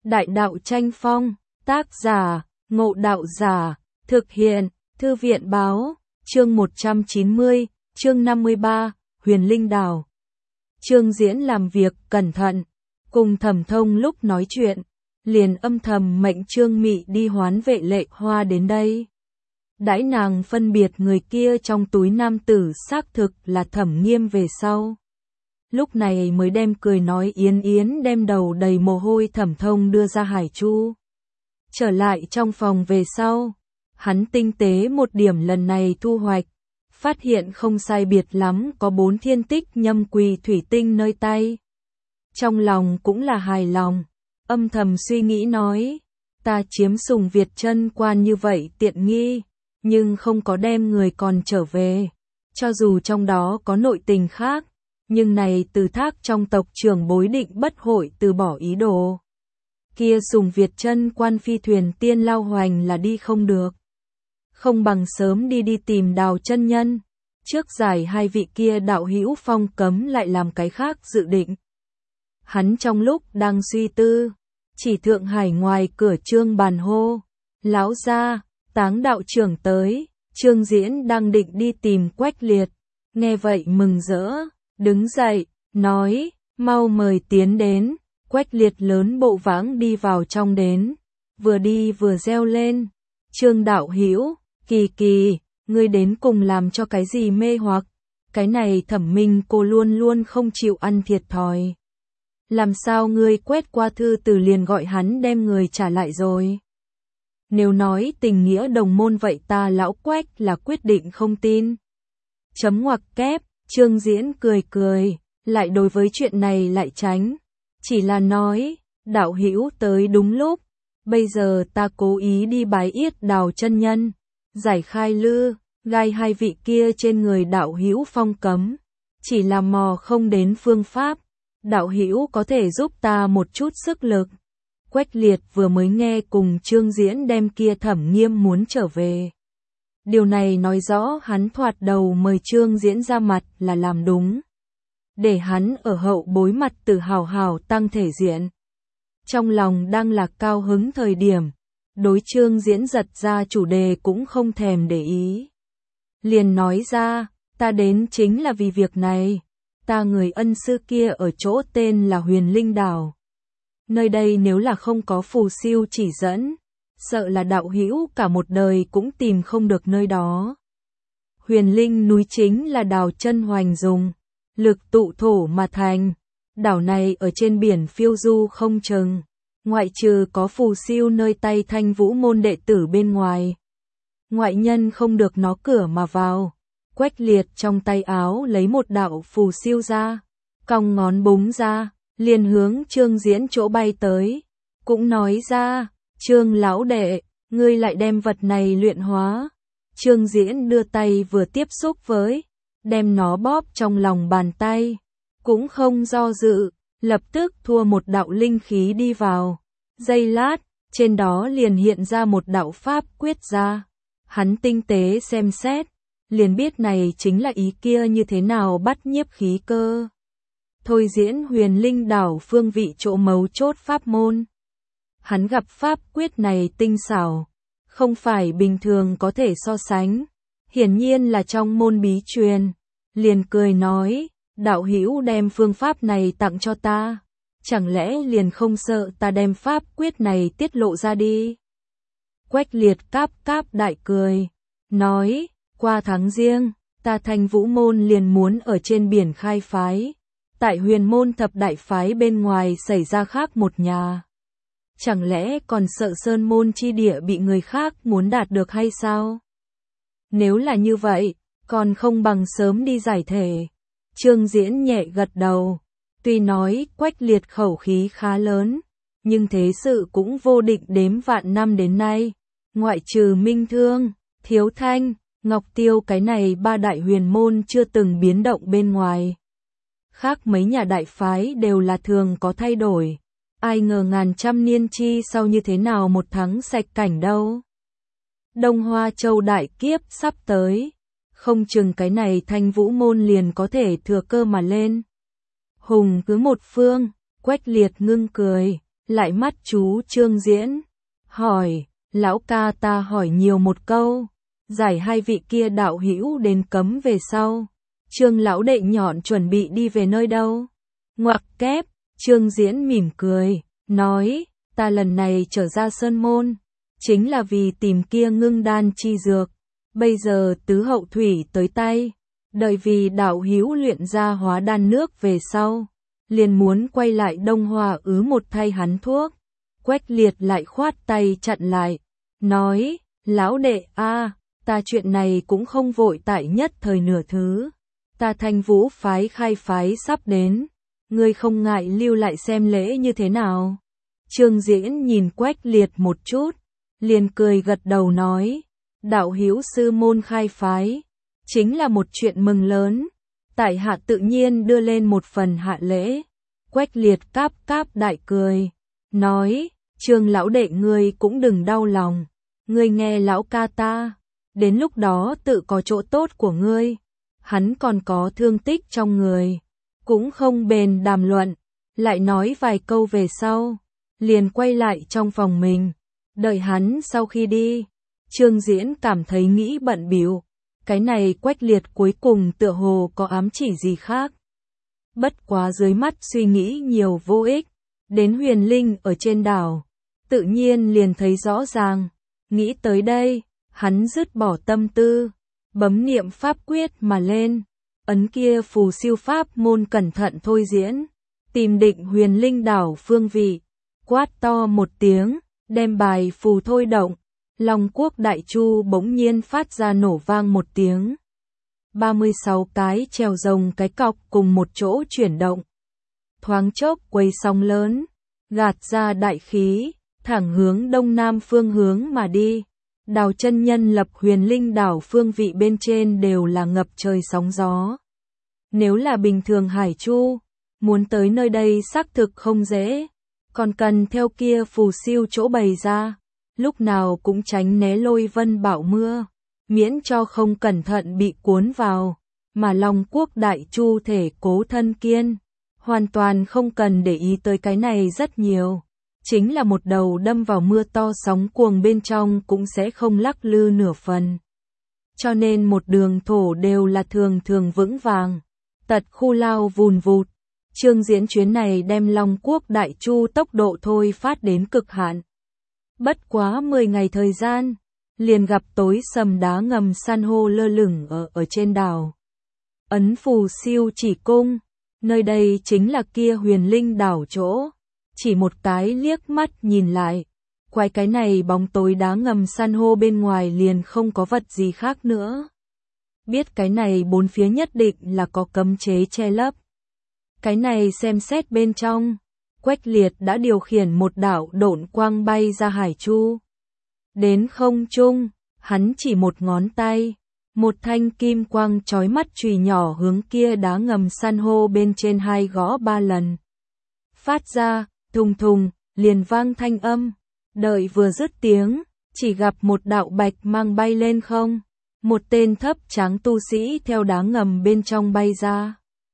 Đại đạo tranh phong, tác giả, Ngộ Đạo Giả, thực hiện, Thư viện báo, chương 190, chương 53, Huyền Linh Đảo. Trương Diễn làm việc cẩn thận, cùng Thẩm Thông lúc nói chuyện, liền âm thầm mệnh Trương Mị đi hoán vệ Lệ Hoa đến đây. Đãi nàng phân biệt người kia trong túi nam tử xác thực là Thẩm Nghiêm về sau. Lúc này mới đem cười nói yến yến đem đầu đầy mồ hôi Thẩm Thông đưa ra Hải Chu. Trở lại trong phòng về sau, hắn tinh tế một điểm lần này thu hoạch, phát hiện không sai biệt lắm có 4 thiên tích nhâm quỳ thủy tinh nơi tay. Trong lòng cũng là hài lòng, âm thầm suy nghĩ nói, ta chiếm sùng Việt chân quan như vậy tiện nghi, nhưng không có đem người còn trở về, cho dù trong đó có nội tình khác, nhưng này từ thác trong tộc trưởng bối định bất hội từ bỏ ý đồ. Kia sùng Việt chân quan phi thuyền tiên lao hoành là đi không được. Không bằng sớm đi tìm Đào chân nhân, trước giải hai vị kia đạo hữu phong cấm lại làm cái khác dự định. Hắn trong lúc đang suy tư, chỉ Thượng Hải ngoài cửa Trương Bàn hô, lão gia, Táng đạo trưởng tới. Trương Diễn đang định đi tìm Quách Liệt, nghe vậy mừng rỡ, đứng dậy, nói, mau mời tiến đến. Quách Liệt lớn bộ vãng đi vào trong đến, vừa đi vừa reo lên, Trương đạo hữu, Kỳ Kỳ, ngươi đến cùng làm cho cái gì mê hoặc, cái này Thẩm Minh cô luôn luôn không chịu ăn thiệt thòi. Làm sao ngươi quét qua thư từ liền gọi hắn đem người trả lại rồi? Nếu nói tình nghĩa đồng môn vậy ta lão Quách là quyết định không tin. Chấm ngoặc kép, Trương Diễn cười, lại đối với chuyện này lại tránh. Chỉ là nói, đạo hữu tới đúng lúc, bây giờ ta cố ý đi bái yết Đào chân nhân, giải khai lư, gai hai vị kia trên người đạo hữu phong cấm, chỉ là mò không đến phương pháp, đạo hữu có thể giúp ta một chút sức lực. Quách Liệt vừa mới nghe cùng Trương Diễn đem kia Thẩm Nghiêm muốn trở về. Điều này nói rõ hắn thoạt đầu mời Trương Diễn ra mặt là làm đúng. Để hắn ở hậu bối mặt tự hào hào tăng thể diện. Trong lòng đang là cao hứng thời điểm, đối Trương Diễn giật ra chủ đề cũng không thèm để ý. Liền nói ra, ta đến chính là vì việc này, ta người ân sư kia ở chỗ tên là Huyền Linh Đảo. Nơi đây nếu là không có phù siêu chỉ dẫn, sợ là đạo hữu cả một đời cũng tìm không được nơi đó. Huyền Linh núi chính là Đào chân hoành dùng lực tụ thổ mà thành, đảo này ở trên biển phiêu du không chừng, ngoại trừ có phù siêu nơi tay Thanh Vũ môn đệ tử bên ngoài, ngoại nhân không được nó cửa mà vào. Quách Liệt trong tay áo lấy một đạo phù siêu ra, cong ngón búng ra, liền hướng Trương Diễn chỗ bay tới, cũng nói ra, Trương lão đệ, ngươi lại đem vật này luyện hóa. Trương Diễn đưa tay vừa tiếp xúc với, đem nó bóp trong lòng bàn tay, cũng không do dự, lập tức thua một đạo linh khí đi vào. Giây lát, trên đó liền hiện ra một đạo pháp quyết ra. Hắn tinh tế xem xét, liền biết này chính là ý kia như thế nào bắt nhiếp khí cơ. Thôi diễn Huyền Linh Đảo phương vị chỗ mấu chốt pháp môn. Hắn gặp pháp quyết này tinh xảo, không phải bình thường có thể so sánh, hiển nhiên là trong môn bí truyền. Liền cười nói, đạo hữu đem phương pháp này tặng cho ta, chẳng lẽ liền không sợ ta đem pháp quyết này tiết lộ ra đi? Quách Liệt cáp đại cười, nói, qua tháng riêng, ta Thanh Vũ môn liền muốn ở trên biển khai phái, tại Huyền môn thập đại phái bên ngoài xảy ra khác một nhà. Chẳng lẽ còn sợ Sơn môn chi địa bị người khác muốn đạt được hay sao? Nếu là như vậy, còn không bằng sớm đi giải thể. Trương Diễn nhẹ gật đầu, tuy nói Quách Liệt khẩu khí khá lớn, nhưng thế sự cũng vô định đếm vạn năm đến nay, ngoại trừ Minh Thương, Thiếu Thanh, Ngọc Tiêu cái này 3 đại huyền môn chưa từng biến động bên ngoài. Khác mấy nhà đại phái đều là thường có thay đổi, ai ngờ ngàn trăm niên chi sau như thế nào một tháng sạch cảnh đâu. Đông Hoa Châu đại kiếp sắp tới, không chừng cái này Thanh Vũ môn liền có thể thừa cơ mà lên. Hùng cứ một phương, Quách Liệt ngưng cười, lại mắt chú Trương Diễn, hỏi, lão ca ta hỏi nhiều một câu, giải hai vị kia đạo hữu đến cấm về sau, Trương lão đệ nhọn chuẩn bị đi về nơi đâu? Ngoặc kép, Trương Diễn mỉm cười, nói, ta lần này trở ra Sơn Môn, chính là vì tìm kia ngưng đan chi dược, bây giờ tứ hậu thủy tới tay, đợi vì đạo hữu luyện ra hóa đan nước về sau, liền muốn quay lại Đông Hoa một thay hắn thuốc. Quách Liệt lại khoát tay chặn lại, nói, lão đệ a, ta chuyện này cũng không vội tại nhất thời nửa thứ, ta Thanh Vũ phái khai phái sắp đến, ngươi không ngại lưu lại xem lễ như thế nào? Trương Diễn nhìn Quách Liệt một chút, liền cười gật đầu nói, đạo hữu sư môn khai phái, chính là một chuyện mừng lớn, tại hạ tự nhiên đưa lên một phần hạ lễ. Quách Liệt cáp cáp đại cười, nói, Trương lão đệ ngươi cũng đừng đau lòng, ngươi nghe lão ca ta, đến lúc đó tự có chỗ tốt của ngươi, hắn còn có thương tích trong người, cũng không bền đàm luận, lại nói vài câu về sau, liền quay lại trong phòng mình, đợi hắn sau khi đi, Trương Diễn cảm thấy nghĩ bận bịu, cái này Quách Liệt cuối cùng tựa hồ có ám chỉ gì khác. Bất quá dưới mắt suy nghĩ nhiều vô ích, đến Huyền Linh ở trên đảo, tự nhiên liền thấy rõ ràng, nghĩ tới đây, hắn dứt bỏ tâm tư, bấm niệm pháp quyết mà lên, ấn kia phù siêu pháp môn cẩn thận thôi diễn, tìm định Huyền Linh đảo phương vị, quát to một tiếng, đem bài phù thôi động, Long Quốc Đại Chu bỗng nhiên phát ra nổ vang một tiếng. 36 cái chèo rồng cái cọc cùng một chỗ chuyển động. Thoáng chốc quấy sóng lớn, gạt ra đại khí, thẳng hướng đông nam phương hướng mà đi. Đào chân nhân lập Huyền Linh đảo phương vị bên trên đều là ngập trời sóng gió. Nếu là bình thường Hải Chu, muốn tới nơi đây xác thực không dễ, còn cần theo kia phù siêu chỗ bày ra, lúc nào cũng tránh né lôi vân bão mưa, miễn cho không cẩn thận bị cuốn vào, mà Long Quốc Đại Chu thể cố thân kiên, hoàn toàn không cần để ý tới cái này rất nhiều, chính là một đầu đâm vào mưa to sóng cuồng bên trong cũng sẽ không lắc lư nửa phần. Cho nên một đường thổ đều là thường thường vững vàng, tật khu lao vùn vụt. Trương Diễn chuyến này đem Long Quốc Đại Chu tốc độ thôi phát đến cực hạn. Bất quá 10 ngày thời gian, liền gặp tối sầm đá ngầm san hô lơ lửng ở trên đảo. Ấn phù siêu chỉ cung, nơi đây chính là kia Huyền Linh đảo chỗ. Chỉ một cái liếc mắt nhìn lại, quái cái này bóng tối đá ngầm san hô bên ngoài liền không có vật gì khác nữa. Biết cái này bốn phía nhất định là có cấm chế che lấp. Cái này xem xét bên trong, Quách Liệt đã điều khiển một đạo độn quang bay ra Hải Chu. Đến không trung, hắn chỉ một ngón tay, một thanh kim quang chói mắt chùy nhỏ hướng kia đá ngầm san hô bên trên hai gõ 3 lần. Phát ra, thùng thùng, liền vang thanh âm, đợi vừa dứt tiếng, chỉ gặp một đạo bạch mang bay lên không, một tên thấp tráng tu sĩ theo đá ngầm bên trong bay ra.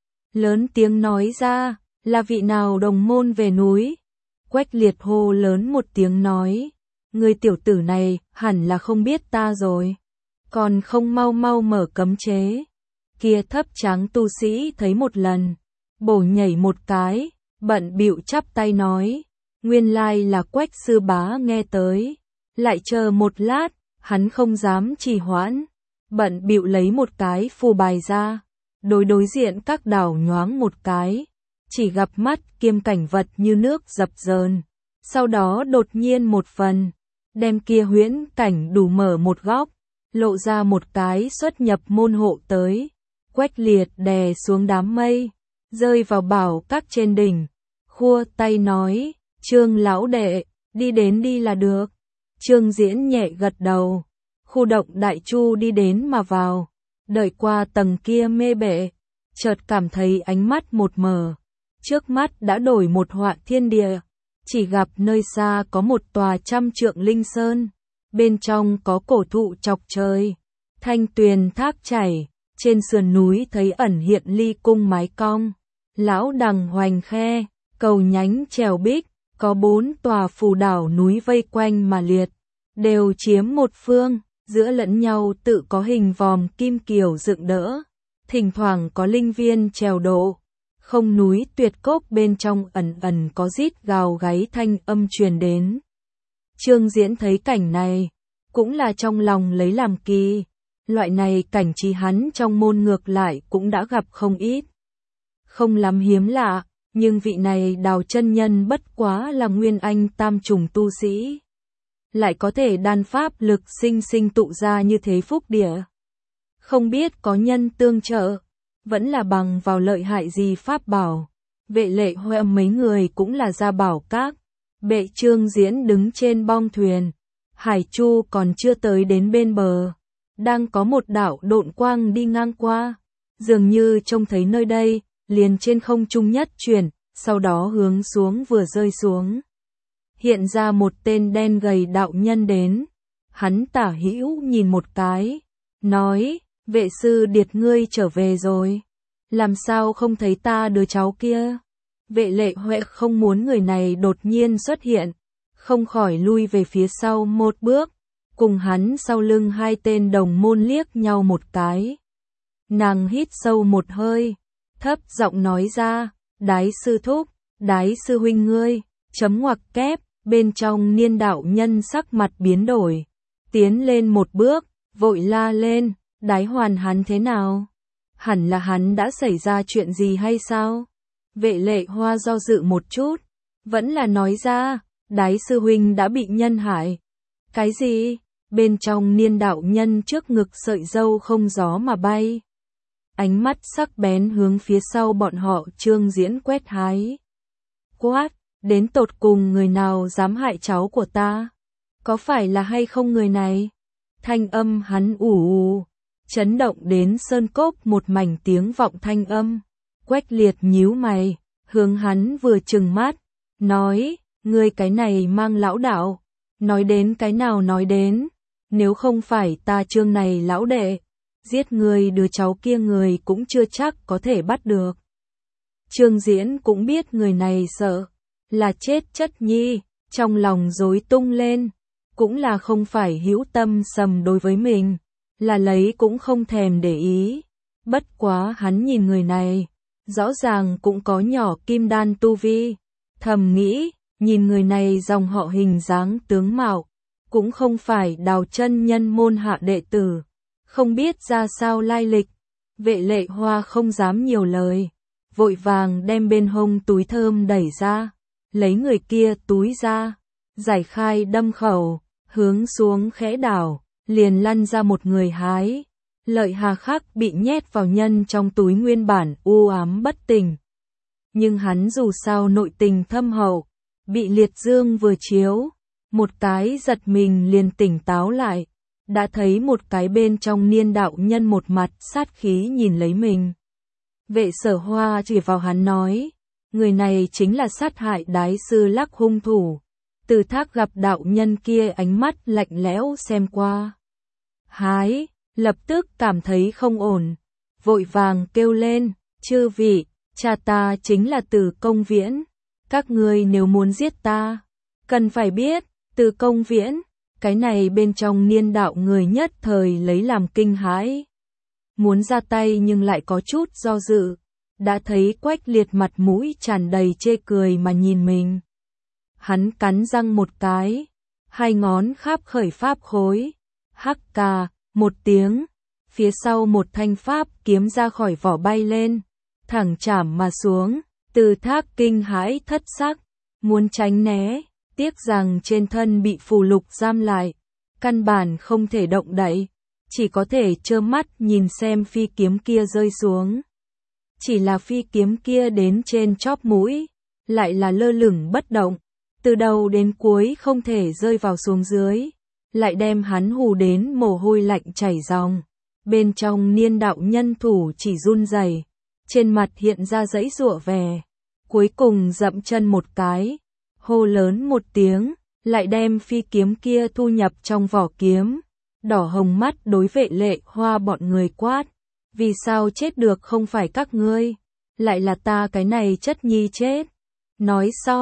Lớn tiếng nói ra, là vị nào đồng môn về núi? Quách Liệt hô lớn một tiếng nói, người tiểu tử này hẳn là không biết ta rồi, còn không mau mau mở cấm chế. Kia thấp tráng tu sĩ thấy một lần, bổ nhảy một cái, bận bịu chắp tay nói, nguyên lai là Quách sư bá nghe tới, lại chờ một lát, hắn không dám trì hoãn, bận bịu lấy một cái phù bài ra, đối diện các đảo nhoáng một cái, chỉ gặp mắt kiêm cảnh vật như nước dập dờn, sau đó đột nhiên một phần, đem kia huyễn cảnh đủ mở một góc, lộ ra một cái xuất nhập môn hộ tới. Quách Liệt đè xuống đám mây, rơi vào bảo các trên đỉnh, khua tay nói, Trương lão đệ, đi đến đi là được. Trương Diễn nhẹ gật đầu, khu động Đại Chu đi đến mà vào, đợi qua tầng kia mê bể, chợt cảm thấy ánh mắt một mờ, trước mắt đã đổi một họa thiên địa, chỉ gặp nơi xa có một tòa 100 trượng linh sơn, bên trong có cổ thụ chọc trời, thanh tuyền thác chảy, trên sườn núi thấy ẩn hiện ly cung mái cong, lão đằng hoành khe, cầu nhánh trèo bích, có 4 tòa phù đảo núi vây quanh mà liệt, đều chiếm một phương, giữa lẫn nhau tự có hình vòm kim kiều dựng đỡ, thỉnh thoảng có linh viên trèo độ, không núi tuyệt cốc bên trong ẩn ẩn có rít gào gáy thanh âm truyền đến. Trương Diễn thấy cảnh này, cũng là trong lòng lấy làm kỳ, loại này cảnh trí hắn trong môn ngược lại cũng đã gặp không ít. Không lắm hiếm lạ, nhưng vị này Đào chân nhân bất quá là nguyên anh tam trùng tu sĩ, lại có thể đan pháp lực sinh tụ ra như thế phúc địa. Không biết có nhân tương trợ, vẫn là bằng vào lợi hại gì pháp bảo. Vệ Lệ Hoa mấy người cũng là gia bảo các. Bệ Trương Diễn đứng trên bong thuyền, hải chu còn chưa tới đến bên bờ, đang có một đạo độn quang đi ngang qua, dường như trông thấy nơi đây, liền trên không trung nhất chuyển, sau đó hướng xuống vừa rơi xuống. Hiện ra một tên đen gầy đạo nhân đến, hắn tả hữu nhìn một cái, nói, vệ sư điệt ngươi trở về rồi, làm sao không thấy ta đứa cháu kia? Vệ Lệ Huệ không muốn người này đột nhiên xuất hiện, không khỏi lui về phía sau một bước, cùng hắn sau lưng hai tên đồng môn liếc nhau một cái. Nàng hít sâu một hơi, thấp giọng nói ra, Đái sư thúc, Đái sư huynh ngươi, chấm ngoặc kép, bên trong Niên đạo nhân sắc mặt biến đổi, tiến lên một bước, vội la lên, Đái Hoàn hắn thế nào? Hẳn là hắn đã xảy ra chuyện gì hay sao? Vệ Lệ Hoa do dự một chút, vẫn là nói ra, Đái sư huynh đã bị nhân hại. Cái gì? Bên trong Niên đạo nhân trước ngực sợi râu không gió mà bay. Ánh mắt sắc bén hướng phía sau bọn họ Trương Diễn quét hái. Quát, đến tột cùng người nào dám hại cháu của ta? Có phải là hay không người này? Thanh âm hắn ù, chấn động đến sơn cốc một mảnh tiếng vọng thanh âm. Quách Liệt nhíu mày, hướng hắn vừa trừng mắt, nói, ngươi cái này mang lão đạo, nói đến cái nào nói đến, nếu không phải ta Trương này lão đệ, giết người đứa cháu kia người cũng chưa chắc có thể bắt được. Trương Diễn cũng biết người này sợ, là chết chất nhi, trong lòng rối tung lên, cũng là không phải hữu tâm sầm đối với mình, là lấy cũng không thèm để ý. Bất quá hắn nhìn người này, rõ ràng cũng có nhỏ kim đan tu vi, thầm nghĩ, nhìn người này dòng họ hình dáng tướng mạo, cũng không phải Đào chân nhân môn hạ đệ tử, không biết ra sao lai lịch. Vệ Lệ Hoa không dám nhiều lời, vội vàng đem bên hông túi thơm đẩy ra, lấy người kia túi ra, giải khai đâm khẩu, hướng xuống khẽ đảo, liền lăn ra một người hái. Lợi Hà Khắc bị nhét vào nhân trong túi nguyên bản u ám bất tỉnh. Nhưng hắn dù sao nội tình thâm hậu, bị liệt dương vừa chiếu, một cái giật mình liền tỉnh táo lại, đã thấy một cái bên trong Niên đạo nhân một mặt sát khí nhìn lấy mình. Vệ Sở Hoa chỉ vào hắn nói, người này chính là sát hại Đái sư Lắc hung thủ. Từ Thác gặp đạo nhân kia ánh mắt lạnh lẽo xem qua. Hái, lập tức cảm thấy không ổn, vội vàng kêu lên, chư vị, cha ta chính là Từ Công Viễn, các ngươi nếu muốn giết ta, cần phải biết, Từ Công Viễn, cái này bên trong Niên đạo người nhất thời lấy làm kinh hãi. Muốn ra tay nhưng lại có chút do dự, đã thấy Quách Liệt mặt mũi tràn đầy chê cười mà nhìn mình. Hắn cắn răng một cái, hai ngón kháp khởi pháp khối, hắc cà, một tiếng, phía sau một thanh pháp kiếm ra khỏi vỏ bay lên, thẳng chảm mà xuống. Từ Thác kinh hãi thất sắc, muốn tránh né, tiếc rằng trên thân bị phù lục giam lại, căn bản không thể động đậy, chỉ có thể trơ mắt nhìn xem phi kiếm kia rơi xuống. Chỉ là phi kiếm kia đến trên chóp mũi, lại là lơ lửng bất động, từ đầu đến cuối không thể rơi vào xuống dưới, lại đem hắn hù đến mồ hôi lạnh chảy ròng. Bên trong Niên đạo nhân thủ chỉ run rẩy, trên mặt hiện ra giãy giụa vẻ, cuối cùng dậm chân một cái, hô lớn một tiếng, lại đem phi kiếm kia thu nhập trong vỏ kiếm, đỏ hồng mắt đối Vệ Lệ Hoa bọn người quát, vì sao chết được không phải các ngươi, lại là ta cái này chất nhi chết. Nói xong,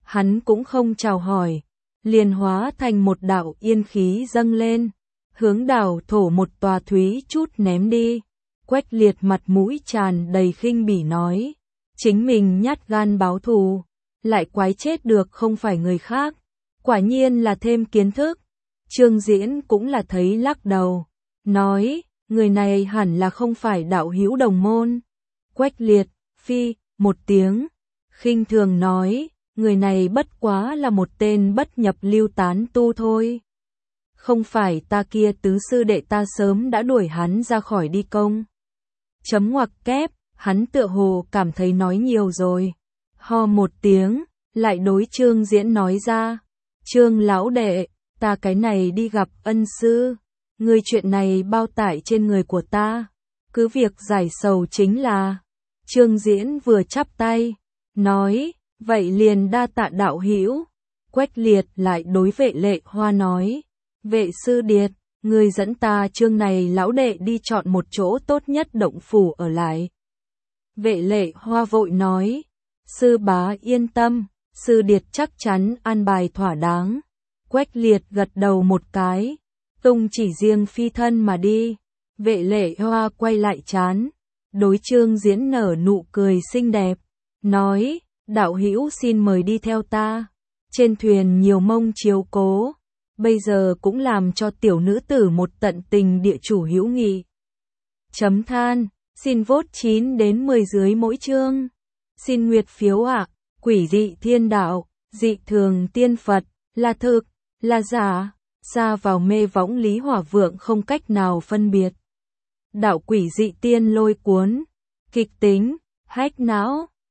hắn cũng không chào hỏi, liền hóa thành một đạo yên khí dâng lên, hướng đảo thổ một tòa thúy chút ném đi. Quách Liệt mặt mũi tràn đầy khinh bỉ nói, chính mình nhát gan báo thù, lại quái chết được không phải người khác, quả nhiên là thêm kiến thức. Trương Diễn cũng là thấy lắc đầu, nói, người này hẳn là không phải đạo hữu đồng môn. Quách Liệt, phi, một tiếng, khinh thường nói, người này bất quá là một tên bất nhập lưu tán tu thôi. Không phải ta kia tứ sư đệ ta sớm đã đuổi hắn ra khỏi đi công. Chấm ngoặc kép, hắn tựa hồ cảm thấy nói nhiều rồi. Ho một tiếng, lại đối Trương Diễn nói ra, Trương lão đệ, ta cái này đi gặp ân sư, người chuyện này bao tải trên người của ta, cứ việc giải sầu chính là. Trương Diễn vừa chắp tay, nói, vậy liền đa tạ đạo hữu. Quách Liệt lại đối Vệ Lệ Hoa nói, Vệ sư điệt, người dẫn ta Trương này lão đệ đi chọn một chỗ tốt nhất động phủ ở lại. Vệ Lệ Hoa vội nói, sư bá yên tâm, sư điệt chắc chắn an bài thỏa đáng. Quách Liệt gật đầu một cái, tung chỉ riêng phi thân mà đi. Vệ Lệ Hoa quay lại chán, đối Trương Diễn nở nụ cười xinh đẹp, nói, đạo hữu xin mời đi theo ta, trên thuyền nhiều mông chiếu cố, bây giờ cũng làm cho tiểu nữ tử một tận tình địa chủ hữu nghị. Chấm than, xin vote 9 đến 10 dưới mỗi chương. Xin nguyệt phiếu ạ. Quỷ dị thiên đạo, dị thường tiên Phật, là thực, là giả, xa vào mê võng Lý Hỏa Vượng không cách nào phân biệt. Đạo quỷ dị tiên lôi cuốn, kịch tính, hách não.